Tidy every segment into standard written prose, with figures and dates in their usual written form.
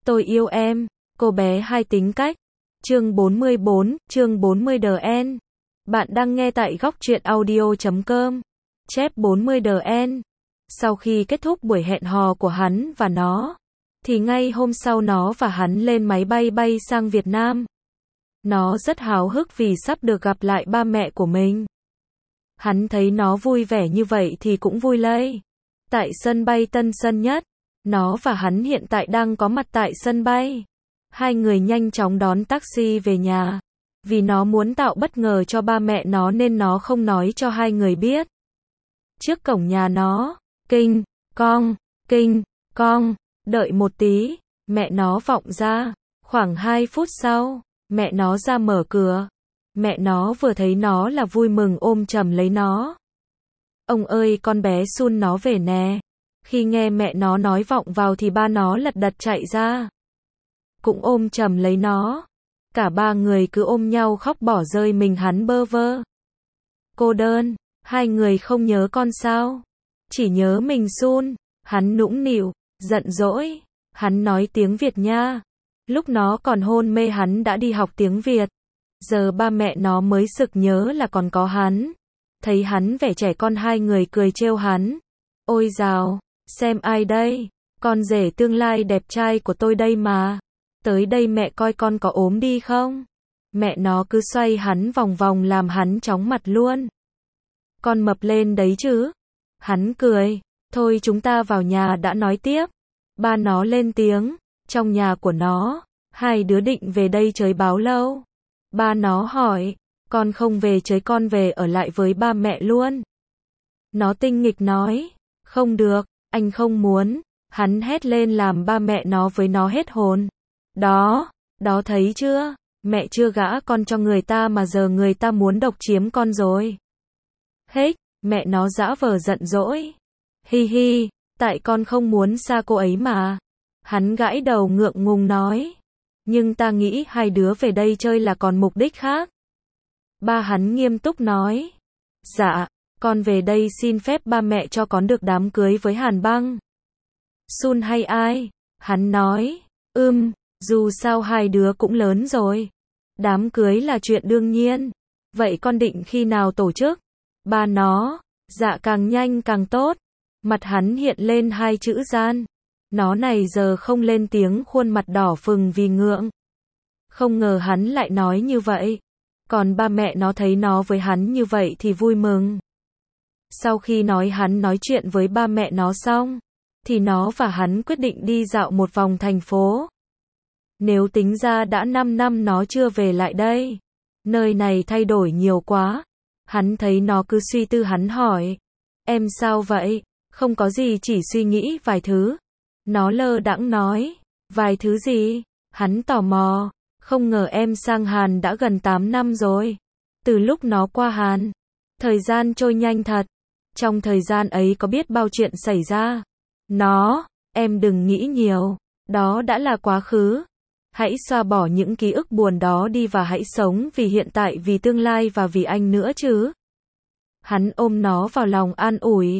Tôi yêu em, cô bé hai tính cách. Chương 44, chương 40DN. Bạn đang nghe tại góc truyện audio.com. Chép 40DN. Sau khi kết thúc buổi hẹn hò của hắn và nó, thì ngay hôm sau nó và hắn lên máy bay bay sang Việt Nam. Nó rất háo hức vì sắp được gặp lại ba mẹ của mình. Hắn thấy nó vui vẻ như vậy thì cũng vui lây. Tại sân bay Tân Sơn Nhất, nó và hắn hiện tại đang có mặt tại sân bay. Hai người nhanh chóng đón taxi về nhà. Vì nó muốn tạo bất ngờ cho ba mẹ nó nên nó không nói cho hai người biết. Trước cổng nhà nó, kinh cong, đợi một tí, mẹ nó vọng ra. Khoảng 2 phút sau, mẹ nó ra mở cửa. Mẹ nó vừa thấy nó là vui mừng ôm chầm lấy nó. Ông ơi, con bé Sun nó về nè. Khi nghe mẹ nó nói vọng vào thì ba nó lật đật chạy ra. Cũng ôm chầm lấy nó. Cả ba người cứ ôm nhau khóc bỏ rơi, mình hắn bơ vơ. Cô đơn, hai người không nhớ con sao? Chỉ nhớ mình Sun. Hắn nũng nịu, giận dỗi. Hắn nói tiếng Việt nha. Lúc nó còn hôn mê hắn đã đi học tiếng Việt. Giờ ba mẹ nó mới sực nhớ là còn có hắn. Thấy hắn vẻ trẻ con, hai người cười trêu hắn. Ôi dào, xem ai đây? Con rể tương lai đẹp trai của tôi đây mà. Tới đây mẹ coi con có ốm đi không? Mẹ nó cứ xoay hắn vòng vòng làm hắn chóng mặt luôn. Con mập lên đấy chứ? Hắn cười. Thôi chúng ta vào nhà đã nói tiếp. Ba nó lên tiếng. Trong nhà của nó, hai đứa định về đây chơi bao lâu? Ba nó hỏi. Con không về chơi, con về ở lại với ba mẹ luôn. Nó tinh nghịch nói. Không được, anh không muốn. Hắn hét lên làm ba mẹ nó với nó hết hồn. Đó thấy chưa? Mẹ chưa gả con cho người ta mà giờ người ta muốn độc chiếm con rồi. Hếch, mẹ nó giã vờ giận dỗi. Hi hi, tại con không muốn xa cô ấy mà. Hắn gãi đầu ngượng ngùng nói. Nhưng ta nghĩ hai đứa về đây chơi là còn mục đích khác. Ba hắn nghiêm túc nói. Dạ, con về đây xin phép ba mẹ cho con được đám cưới với Hàn Băng. Sun hay ai? Hắn nói. Dù sao hai đứa cũng lớn rồi. Đám cưới là chuyện đương nhiên. Vậy con định khi nào tổ chức? Ba nó. Dạ càng nhanh càng tốt. Mặt hắn hiện lên hai chữ gian. Nó này giờ không lên tiếng, khuôn mặt đỏ phừng vì ngượng. Không ngờ hắn lại nói như vậy. Còn ba mẹ nó thấy nó với hắn như vậy thì vui mừng. Sau khi hắn nói chuyện với ba mẹ nó xong, thì nó và hắn quyết định đi dạo một vòng thành phố. Nếu tính ra đã 5 năm nó chưa về lại đây. Nơi này thay đổi nhiều quá. Hắn thấy nó cứ suy tư, hắn hỏi. Em sao vậy? Không có gì, chỉ suy nghĩ vài thứ. Nó lơ đãng nói. Vài thứ gì? Hắn tò mò. Không ngờ em sang Hàn đã gần 8 năm rồi. Từ lúc nó qua Hàn, thời gian trôi nhanh thật. Trong thời gian ấy có biết bao chuyện xảy ra. Em đừng nghĩ nhiều. Đó đã là quá khứ. Hãy xóa bỏ những ký ức buồn đó đi và hãy sống vì hiện tại, vì tương lai và vì anh nữa chứ. Hắn ôm nó vào lòng an ủi.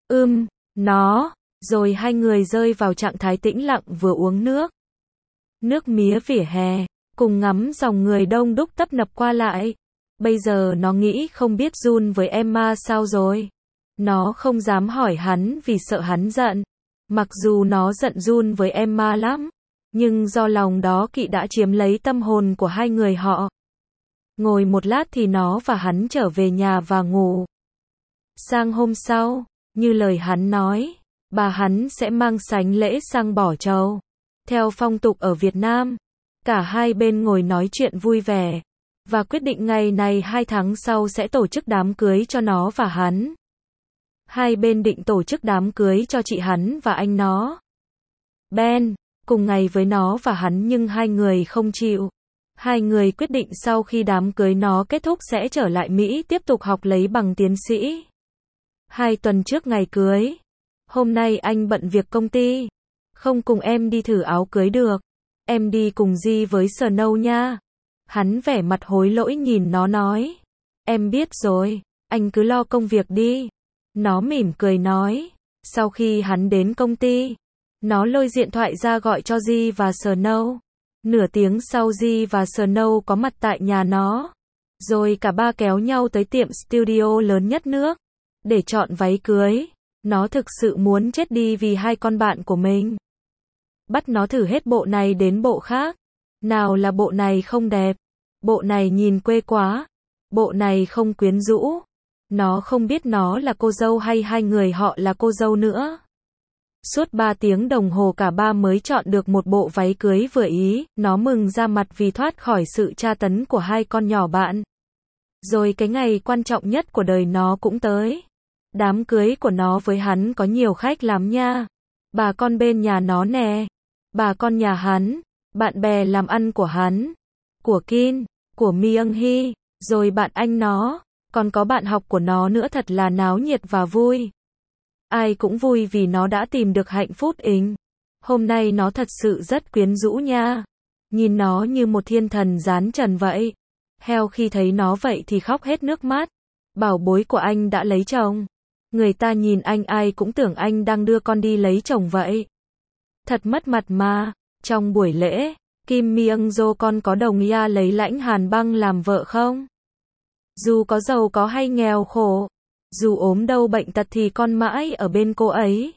Rồi hai người rơi vào trạng thái tĩnh lặng, vừa uống nước mía vỉa hè, cùng ngắm dòng người đông đúc tấp nập qua lại. Bây giờ nó nghĩ không biết Jun với Emma sao rồi. Nó không dám hỏi hắn vì sợ hắn giận. Mặc dù nó giận Jun với Emma lắm, nhưng do lòng đó kỵ đã chiếm lấy tâm hồn của hai người họ. Ngồi một lát thì nó và hắn trở về nhà và ngủ. Sang hôm sau, như lời hắn nói, bà hắn sẽ mang sánh lễ sang bỏ trầu. Theo phong tục ở Việt Nam, cả hai bên ngồi nói chuyện vui vẻ, và quyết định ngày này 2 tháng sau sẽ tổ chức đám cưới cho nó và hắn. Hai bên định tổ chức đám cưới cho chị hắn và anh nó, Ben, cùng ngày với nó và hắn, nhưng hai người không chịu. Hai người quyết định sau khi đám cưới nó kết thúc sẽ trở lại Mỹ tiếp tục học lấy bằng tiến sĩ. 2 tuần trước ngày cưới. Hôm nay anh bận việc công ty. Không cùng em đi thử áo cưới được. Em đi cùng Di với Snow nha. Hắn vẻ mặt hối lỗi nhìn nó nói. Em biết rồi, anh cứ lo công việc đi. Nó mỉm cười nói. Sau khi hắn đến công ty, Nó lôi điện thoại ra gọi cho Ji và Snow. Nửa tiếng sau Ji và Snow có mặt tại nhà nó. Rồi cả ba kéo nhau tới tiệm studio lớn nhất nước. Để chọn váy cưới. Nó thực sự muốn chết đi vì hai con bạn của mình. Bắt nó thử hết bộ này đến bộ khác. Nào là bộ này không đẹp. Bộ này nhìn quê quá. Bộ này không quyến rũ. Nó không biết nó là cô dâu hay hai người họ là cô dâu nữa. Suốt 3 tiếng đồng hồ cả ba mới chọn được một bộ váy cưới vừa ý. Nó mừng ra mặt vì thoát khỏi sự tra tấn của hai con nhỏ bạn. Rồi cái ngày quan trọng nhất của đời nó cũng tới. Đám cưới của nó với hắn có nhiều khách lắm nha. Bà con bên nhà nó nè. Bà con nhà hắn. Bạn bè làm ăn của hắn. Của Kin. Của Myung Hee. Rồi bạn anh nó. Còn có bạn học của nó nữa, thật là náo nhiệt và vui. Ai cũng vui vì nó đã tìm được hạnh phúc inh. Hôm nay nó thật sự rất quyến rũ nha. Nhìn nó như một thiên thần giáng trần vậy. Heo khi thấy nó vậy thì khóc hết nước mắt. Bảo bối của anh đã lấy chồng. Người ta nhìn anh ai cũng tưởng anh đang đưa con đi lấy chồng vậy. Thật mất mặt mà. Trong buổi lễ, Kim Myung Jo con có đồng ý lấy Lãnh Hàn Băng làm vợ không? Dù có giàu có hay nghèo khổ, dù ốm đau bệnh tật thì con mãi ở bên cô ấy.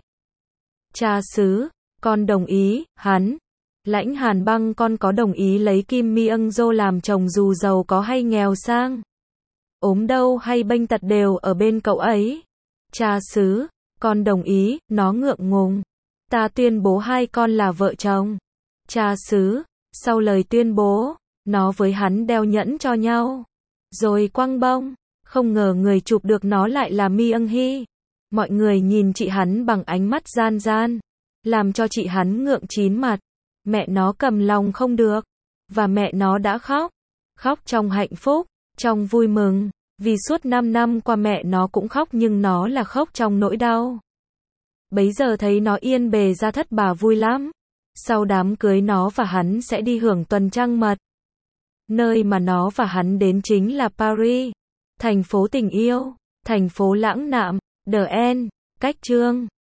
Cha xứ, con đồng ý, hắn. Lãnh Hàn Băng con có đồng ý lấy Kim Myung Jo làm chồng dù giàu có hay nghèo sang. Ốm đau hay bệnh tật đều ở bên cậu ấy. Cha xứ, con đồng ý, nó ngượng ngùng. Ta tuyên bố hai con là vợ chồng. Cha xứ, sau lời tuyên bố, nó với hắn đeo nhẫn cho nhau. Rồi quăng bông, không ngờ người chụp được nó lại là Myung Hee. Mọi người nhìn chị hắn bằng ánh mắt gian gian, làm cho chị hắn ngượng chín mặt. Mẹ nó cầm lòng không được, và mẹ nó đã khóc. Khóc trong hạnh phúc, trong vui mừng, vì suốt 5 năm qua mẹ nó cũng khóc nhưng nó là khóc trong nỗi đau. Bấy giờ thấy nó yên bề ra thất bà vui lắm. Sau đám cưới nó và hắn sẽ đi hưởng tuần trăng mật. Nơi mà nó và hắn đến chính là Paris, thành phố tình yêu, thành phố lãng mạn, The End, cách chương.